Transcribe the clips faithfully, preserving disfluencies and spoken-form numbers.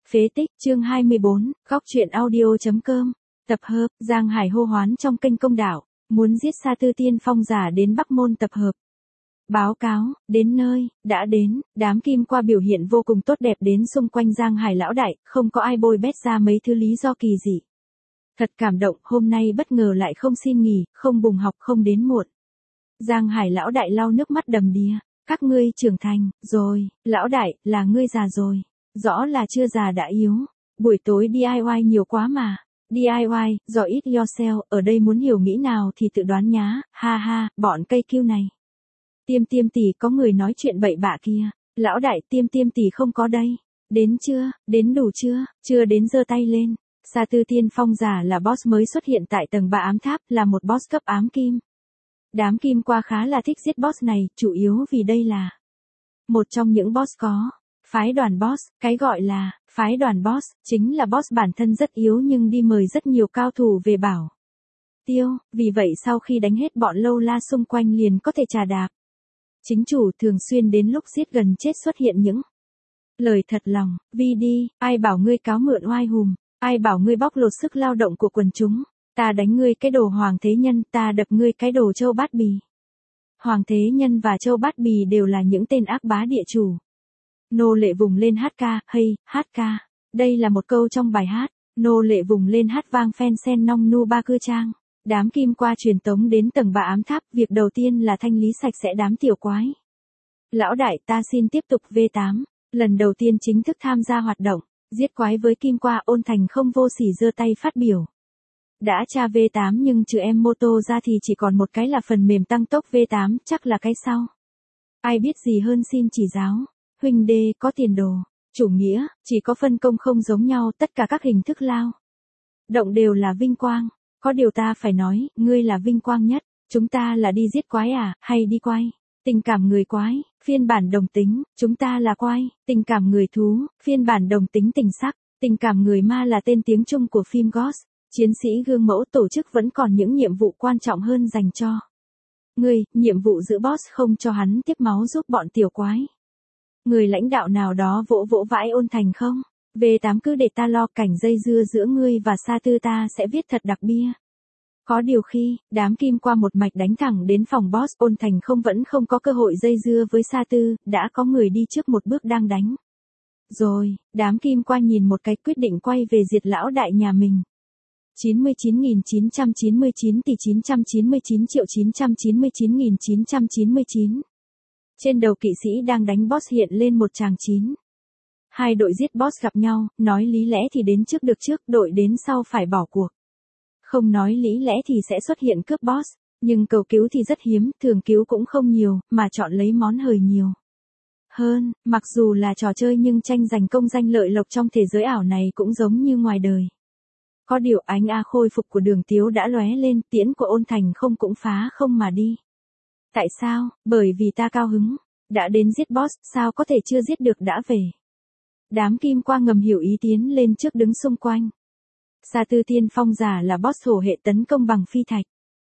Phế tích, chương hai mươi bốn, góc truyện audio.com. Tập hợp, Giang Hải hô hoán trong kênh công đạo, muốn giết Sa Tư Tiên Phong giả đến Bắc Môn tập hợp. Báo cáo, đến nơi, đã đến, đám kim qua biểu hiện vô cùng tốt đẹp đến xung quanh Giang Hải lão đại, không có ai bôi bét ra mấy thứ lý do kỳ dị. Thật cảm động, hôm nay bất ngờ lại không xin nghỉ, không bùng học, không đến muộn. Giang Hải lão đại lau nước mắt đầm đìa, các ngươi trưởng thành, rồi, lão đại, là ngươi già rồi. Rõ là chưa già đã yếu. Buổi tối đê i goái nhiều quá mà. đê i goái, do it yourself, ở đây muốn hiểu nghĩ nào thì tự đoán nhá, ha ha, bọn cây kiêu này. Tiêm tiêm tỷ có người nói chuyện bậy bạ kia. Lão đại, tiêm tiêm tỷ không có đây. Đến chưa, đến đủ chưa, chưa đến giơ tay lên. Sa Tư Tiên Phong giả là boss mới xuất hiện tại tầng ba ám tháp, là một boss cấp ám kim. Đám kim qua khá là thích giết boss này, chủ yếu vì đây là một trong những boss có phái đoàn boss. Cái gọi là phái đoàn boss chính là boss bản thân rất yếu nhưng đi mời rất nhiều cao thủ về bảo tiêu, vì vậy sau khi đánh hết bọn lâu la xung quanh liền có thể trà đạp. Chính chủ thường xuyên đến lúc giết gần chết xuất hiện những lời thật lòng, vi đi, ai bảo ngươi cáo mượn oai hùm, ai bảo ngươi bóc lột sức lao động của quần chúng, ta đánh ngươi cái đồ hoàng thế nhân, ta đập ngươi cái đồ châu bát bì. Hoàng thế nhân và châu bát bì đều là những tên ác bá địa chủ. Nô lệ vùng lên hát ca, hay, hát ca. Đây là một câu trong bài hát. Nô lệ vùng lên hát vang phen sen nong nu ba cư trang. Đám kim qua truyền tống đến tầng ba ám tháp. Việc đầu tiên là thanh lý sạch sẽ đám tiểu quái. Lão đại, ta xin tiếp tục V tám. Lần đầu tiên chính thức tham gia hoạt động. Giết quái với kim qua, Ôn Thành không vô sỉ giơ tay phát biểu. Đã tra V tám nhưng trừ em mô tô ra thì chỉ còn một cái là phần mềm tăng tốc V tám, chắc là cái sau. Ai biết gì hơn xin chỉ giáo. Huynh đê, có tiền đồ. Chủ nghĩa, chỉ có phân công không giống nhau, tất cả các hình thức lao động đều là vinh quang. Có điều ta phải nói, ngươi là vinh quang nhất. Chúng ta là đi giết quái à, hay đi quay? Tình cảm người quái, phiên bản đồng tính, chúng ta là quay. Tình cảm người thú, phiên bản đồng tính tình sắc. Tình cảm người ma là tên tiếng Trung của phim Ghost. Chiến sĩ gương mẫu tổ chức vẫn còn những nhiệm vụ quan trọng hơn dành cho ngươi, nhiệm vụ giữ boss không cho hắn tiếp máu giúp bọn tiểu quái. Người lãnh đạo nào đó vỗ vỗ vãi Ôn Thành không? V tám cứ để ta lo, cảnh dây dưa giữa ngươi và Sa Tư ta sẽ viết thật đặc bia. Có điều khi, đám kim qua một mạch đánh thẳng đến phòng boss, Ôn Thành không vẫn không có cơ hội dây dưa với Sa Tư, đã có người đi trước một bước đang đánh. Rồi, đám kim qua nhìn một cái quyết định quay về diệt lão đại nhà mình. chín mươi chín nghìn chín trăm chín mươi chín tỷ chín trăm chín mươi chín triệu chín trăm chín mươi chín nghìn chín trăm chín mươi chín. Trên đầu kỵ sĩ đang đánh boss hiện lên một tràng chín. Hai đội giết boss gặp nhau, nói lý lẽ thì đến trước được trước, đội đến sau phải bỏ cuộc. Không nói lý lẽ thì sẽ xuất hiện cướp boss, nhưng cầu cứu thì rất hiếm, thường cứu cũng không nhiều, mà chọn lấy món hời nhiều hơn. Mặc dù là trò chơi nhưng tranh giành công danh lợi lộc trong thế giới ảo này cũng giống như ngoài đời. Có điều ánh A khôi phục của Đường Tiếu đã lóe lên, tiễn của Ôn Thành không cũng phá không mà đi. Tại sao? Bởi vì ta cao hứng. Đã đến giết boss, sao có thể chưa giết được đã về. Đám kim qua ngầm hiểu ý tiến lên trước đứng xung quanh. Sa Tư Tiên Phong giả là boss hổ hệ tấn công bằng phi thạch.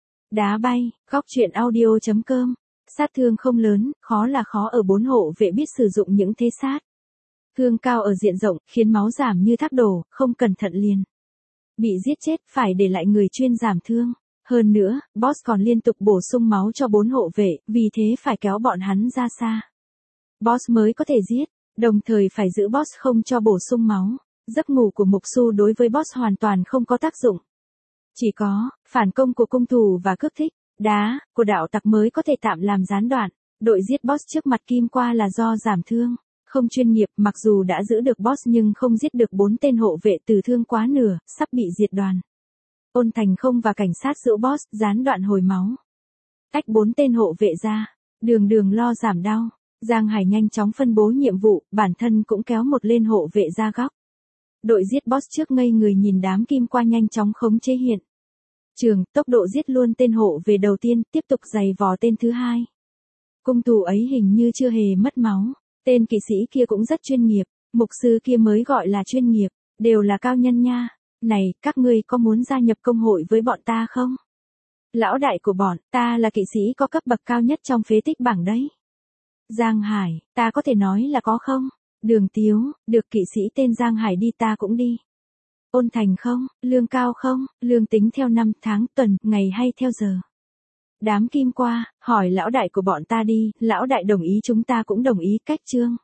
Đá bay, góc truyện audio.com. Sát thương không lớn, khó là khó ở bốn hộ vệ biết sử dụng những thế sát. Thương cao ở diện rộng, khiến máu giảm như thác đổ, không cẩn thận liền bị giết chết, phải để lại người chuyên giảm thương. Hơn nữa, boss còn liên tục bổ sung máu cho bốn hộ vệ, vì thế phải kéo bọn hắn ra xa. Boss mới có thể giết, đồng thời phải giữ boss không cho bổ sung máu. Giấc ngủ của mục su đối với boss hoàn toàn không có tác dụng. Chỉ có, phản công của cung thủ và cước thích, đá, của đạo tặc mới có thể tạm làm gián đoạn. Đội giết boss trước mặt kim qua là do giảm thương. Không chuyên nghiệp, mặc dù đã giữ được boss nhưng không giết được bốn tên hộ vệ từ thương quá nửa, sắp bị diệt đoàn. Ôn Thành không và cảnh sát giữ boss, gián đoạn hồi máu. Tách bốn tên hộ vệ ra, đường đường lo giảm đau. Giang Hải nhanh chóng phân bố nhiệm vụ, bản thân cũng kéo một lên hộ vệ ra góc. Đội giết boss trước ngây người nhìn đám kim qua nhanh chóng khống chế hiện trường, tốc độ giết luôn tên hộ về đầu tiên, tiếp tục giày vò tên thứ hai. Cung thủ ấy hình như chưa hề mất máu. Tên kỵ sĩ kia cũng rất chuyên nghiệp, mục sư kia mới gọi là chuyên nghiệp, đều là cao nhân nha. Này, các ngươi có muốn gia nhập công hội với bọn ta không? Lão đại của bọn ta là kỵ sĩ có cấp bậc cao nhất trong phế tích bảng đấy. Giang Hải, ta có thể nói là có không? Đường Tiếu, được kỵ sĩ tên Giang Hải đi ta cũng đi. Ôn thành không, lương cao không, lương tính theo năm tháng, tuần, ngày hay theo giờ. Đám kim qua, hỏi lão đại của bọn ta đi, lão đại đồng ý chúng ta cũng đồng ý, cách trương.